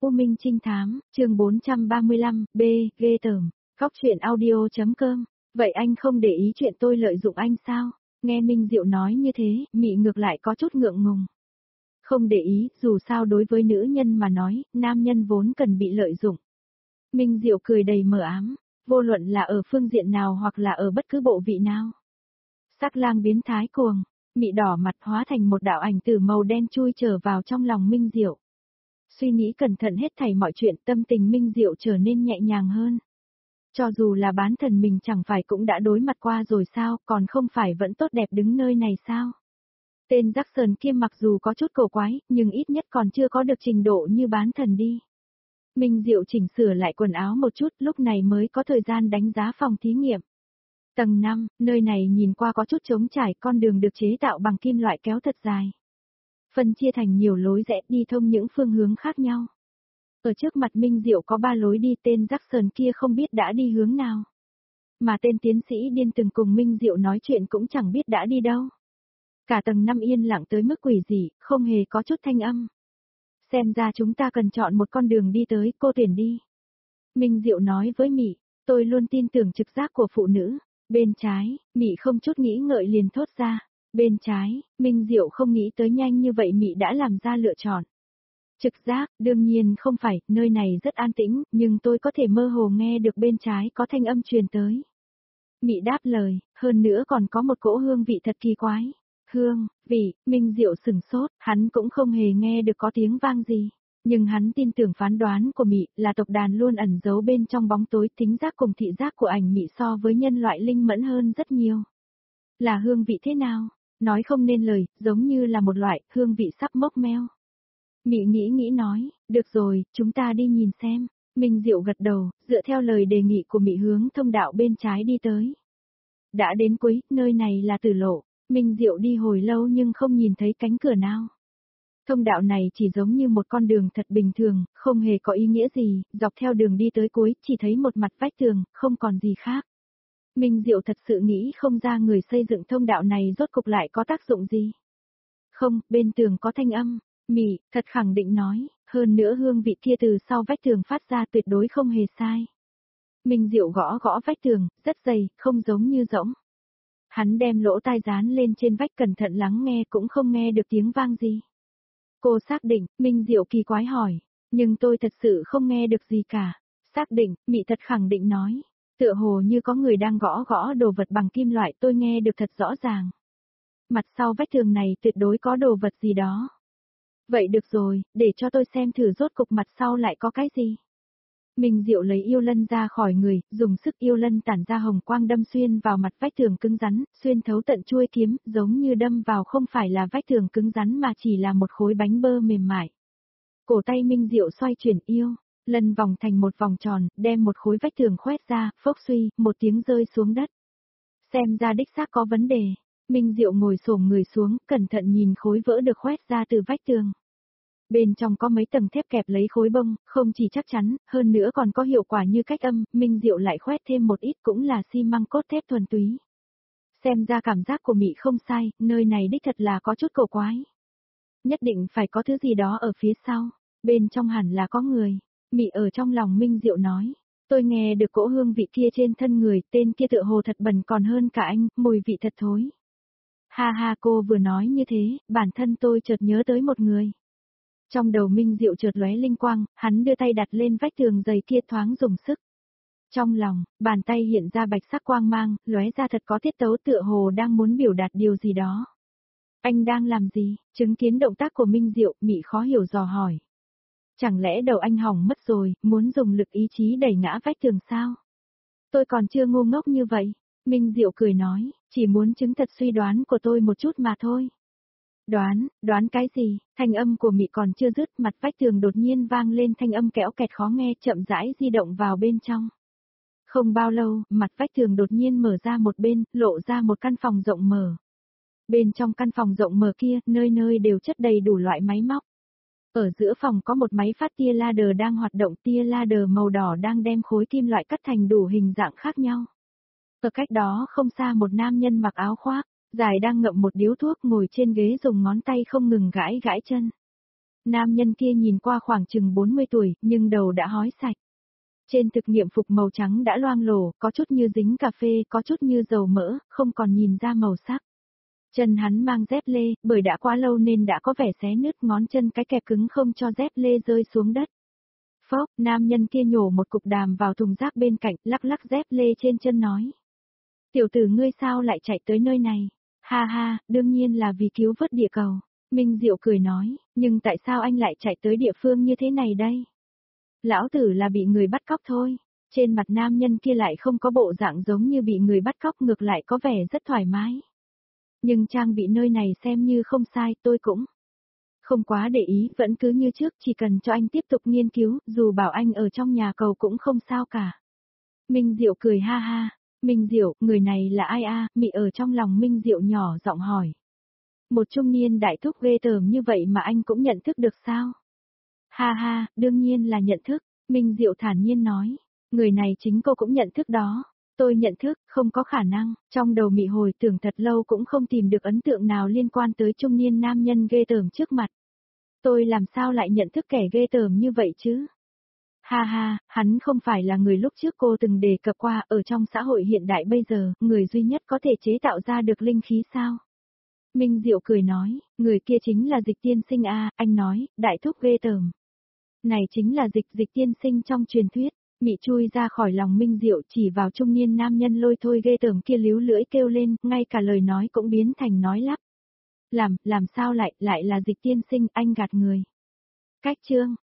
U Minh Trinh Thám, chương 435, B, ghê tởm, Cóc truyện audio.com. Vậy anh không để ý chuyện tôi lợi dụng anh sao? Nghe Minh Diệu nói như thế, Mị ngược lại có chút ngượng ngùng. Không để ý, dù sao đối với nữ nhân mà nói, nam nhân vốn cần bị lợi dụng. Minh Diệu cười đầy mờ ám, vô luận là ở phương diện nào hoặc là ở bất cứ bộ vị nào. Sắc lang biến thái cuồng, Mị đỏ mặt hóa thành một đạo ảnh tử màu đen chui trở vào trong lòng Minh Diệu. Suy nghĩ cẩn thận hết thảy mọi chuyện, tâm tình Minh Diệu trở nên nhẹ nhàng hơn. Cho dù là bán thần mình chẳng phải cũng đã đối mặt qua rồi sao, còn không phải vẫn tốt đẹp đứng nơi này sao? Tên Jackson kia mặc dù có chút cổ quái, nhưng ít nhất còn chưa có được trình độ như bán thần đi. Minh Diệu chỉnh sửa lại quần áo một chút, lúc này mới có thời gian đánh giá phòng thí nghiệm. Tầng 5, nơi này nhìn qua có chút trống trải, con đường được chế tạo bằng kim loại kéo thật dài. Phân chia thành nhiều lối rẽ đi thông những phương hướng khác nhau. Ở trước mặt Minh Diệu có 3 lối đi, tên Jackson kia không biết đã đi hướng nào. Mà tên tiến sĩ điên từng cùng Minh Diệu nói chuyện cũng chẳng biết đã đi đâu. Cả tầng 5 yên lặng tới mức quỷ dị, không hề có chút thanh âm. Xem ra chúng ta cần chọn một con đường đi tới, cô tuyển đi. Minh Diệu nói với Mị, tôi luôn tin tưởng trực giác của phụ nữ. Bên trái, Mị không chút nghĩ ngợi liền thốt ra. Bên trái, Minh Diệu không nghĩ tới nhanh như vậy Mị đã làm ra lựa chọn. Trực giác, đương nhiên không phải, nơi này rất an tĩnh, nhưng tôi có thể mơ hồ nghe được bên trái có thanh âm truyền tới. Mị đáp lời, hơn nữa còn có một cỗ hương vị thật kỳ quái. Hương, vị, Minh Diệu sửng sốt, hắn cũng không hề nghe được có tiếng vang gì. Nhưng hắn tin tưởng phán đoán của Mị là tộc đàn luôn ẩn giấu bên trong bóng tối, thính giác cùng thị giác của ảnh Mị so với nhân loại linh mẫn hơn rất nhiều. Là hương vị thế nào? Nói không nên lời, giống như là một loại hương vị sắp mốc meo. Mị nghĩ nói, được rồi, chúng ta đi nhìn xem. Minh Diệu gật đầu, dựa theo lời đề nghị của Mị hướng thông đạo bên trái đi tới. Đã đến cuối, nơi này là tử lộ. Minh Diệu đi hồi lâu nhưng không nhìn thấy cánh cửa nào. Thông đạo này chỉ giống như một con đường thật bình thường, không hề có ý nghĩa gì, dọc theo đường đi tới cuối, chỉ thấy một mặt vách tường, không còn gì khác. Minh Diệu thật sự nghĩ không ra người xây dựng thông đạo này rốt cục lại có tác dụng gì. Không, bên tường có thanh âm. Mị, thật khẳng định nói, hơn nữa hương vị kia từ sau vách tường phát ra tuyệt đối không hề sai. Minh Diệu gõ vách tường, rất dày, không giống như rỗng. Hắn đem lỗ tai dán lên trên vách cẩn thận lắng nghe cũng không nghe được tiếng vang gì. Cô xác định, Minh Diệu kỳ quái hỏi, nhưng tôi thật sự không nghe được gì cả. Xác định, Mị thật khẳng định nói, tựa hồ như có người đang gõ đồ vật bằng kim loại, tôi nghe được thật rõ ràng. Mặt sau vách tường này tuyệt đối có đồ vật gì đó. Vậy được rồi, để cho tôi xem thử rốt cục mặt sau lại có cái gì. Minh Diệu lấy yêu lân ra khỏi người, dùng sức yêu lân tản ra hồng quang đâm xuyên vào mặt vách tường cứng rắn, xuyên thấu tận chuôi kiếm, giống như đâm vào không phải là vách tường cứng rắn mà chỉ là một khối bánh bơ mềm mại. Cổ tay Minh Diệu xoay chuyển yêu, lân vòng thành một vòng tròn, đem một khối vách tường khoét ra, phốc suy, một tiếng rơi xuống đất. Xem ra đích xác có vấn đề. Minh Diệu ngồi xổm người xuống, cẩn thận nhìn khối vỡ được khoét ra từ vách tường. Bên trong có mấy tầng thép kẹp lấy khối bông, không chỉ chắc chắn, hơn nữa còn có hiệu quả như cách âm, Minh Diệu lại khoét thêm một ít cũng là xi măng cốt thép thuần túy. Xem ra cảm giác của Mị không sai, nơi này đích thật là có chút cổ quái. Nhất định phải có thứ gì đó ở phía sau, bên trong hẳn là có người. Mị ở trong lòng Minh Diệu nói, tôi nghe được cỗ hương vị kia trên thân người, tên kia tựa hồ thật bẩn còn hơn cả anh, mùi vị thật thối. Ha ha, cô vừa nói như thế, bản thân tôi chợt nhớ tới một người. Trong đầu Minh Diệu chợt lóe linh quang, hắn đưa tay đặt lên vách tường dày kia thoáng dùng sức. Trong lòng, bàn tay hiện ra bạch sắc quang mang, lóe ra thật có tiết tấu tựa hồ đang muốn biểu đạt điều gì đó. Anh đang làm gì? Chứng kiến động tác của Minh Diệu, Mị khó hiểu dò hỏi. Chẳng lẽ đầu anh hỏng mất rồi, muốn dùng lực ý chí đẩy ngã vách tường sao? Tôi còn chưa ngu ngốc như vậy. Minh Diệu cười nói, chỉ muốn chứng thật suy đoán của tôi một chút mà thôi. Đoán cái gì? Thanh âm của Mị còn chưa dứt, mặt vách tường đột nhiên vang lên thanh âm kẽo kẹt khó nghe, chậm rãi di động vào bên trong. Không bao lâu, mặt vách tường đột nhiên mở ra một bên, lộ ra một căn phòng rộng mở. Bên trong căn phòng rộng mở kia, nơi nơi đều chất đầy đủ loại máy móc. Ở giữa phòng có một máy phát tia laser đang hoạt động, tia laser màu đỏ đang đem khối kim loại cắt thành đủ hình dạng khác nhau. Ở cách đó không xa một nam nhân mặc áo khoác dài đang ngậm một điếu thuốc ngồi trên ghế dùng ngón tay không ngừng gãi chân. Nam nhân kia nhìn qua khoảng chừng 40 tuổi, nhưng đầu đã hói sạch. Trên thực nghiệm phục màu trắng đã loang lổ, có chút như dính cà phê, có chút như dầu mỡ, không còn nhìn ra màu sắc. Chân hắn mang dép lê, bởi đã quá lâu nên đã có vẻ xé nứt, ngón chân cái kẹp cứng không cho dép lê rơi xuống đất. Phốc, nam nhân kia nhổ một cục đàm vào thùng rác bên cạnh, lắc lắc dép lê trên chân nói. Tiểu tử ngươi sao lại chạy tới nơi này? Ha ha, đương nhiên là vì cứu vớt địa cầu. Minh Diệu cười nói, nhưng tại sao anh lại chạy tới địa phương như thế này đây? Lão tử là bị người bắt cóc thôi. Trên mặt nam nhân kia lại không có bộ dạng giống như bị người bắt cóc, ngược lại có vẻ rất thoải mái. Nhưng trang bị nơi này xem như không sai, tôi cũng không quá để ý, vẫn cứ như trước, chỉ cần cho anh tiếp tục nghiên cứu, dù bảo anh ở trong nhà cầu cũng không sao cả. Minh Diệu cười ha ha. Minh Diệu, người này là ai a? Mị ở trong lòng Minh Diệu nhỏ giọng hỏi. Một trung niên đại thúc ghê tởm như vậy mà anh cũng nhận thức được sao? Ha ha, đương nhiên là nhận thức, Minh Diệu thản nhiên nói. Người này chính cô cũng nhận thức đó. Tôi nhận thức, không có khả năng, trong đầu Mị hồi tưởng thật lâu cũng không tìm được ấn tượng nào liên quan tới trung niên nam nhân ghê tởm trước mặt. Tôi làm sao lại nhận thức kẻ ghê tởm như vậy chứ? Ha ha, hắn không phải là người lúc trước cô từng đề cập qua, ở trong xã hội hiện đại bây giờ, người duy nhất có thể chế tạo ra được linh khí sao? Minh Diệu cười nói, người kia chính là Dịch tiên sinh a, anh nói, đại thúc ghê tởm. Này chính là Dịch tiên sinh trong truyền thuyết. Mị chui ra khỏi lòng Minh Diệu, chỉ vào trung niên nam nhân lôi thôi ghê tởm kia, líu lưỡi kêu lên, ngay cả lời nói cũng biến thành nói lắp. Làm sao lại là Dịch tiên sinh, anh gạt người. Cách chương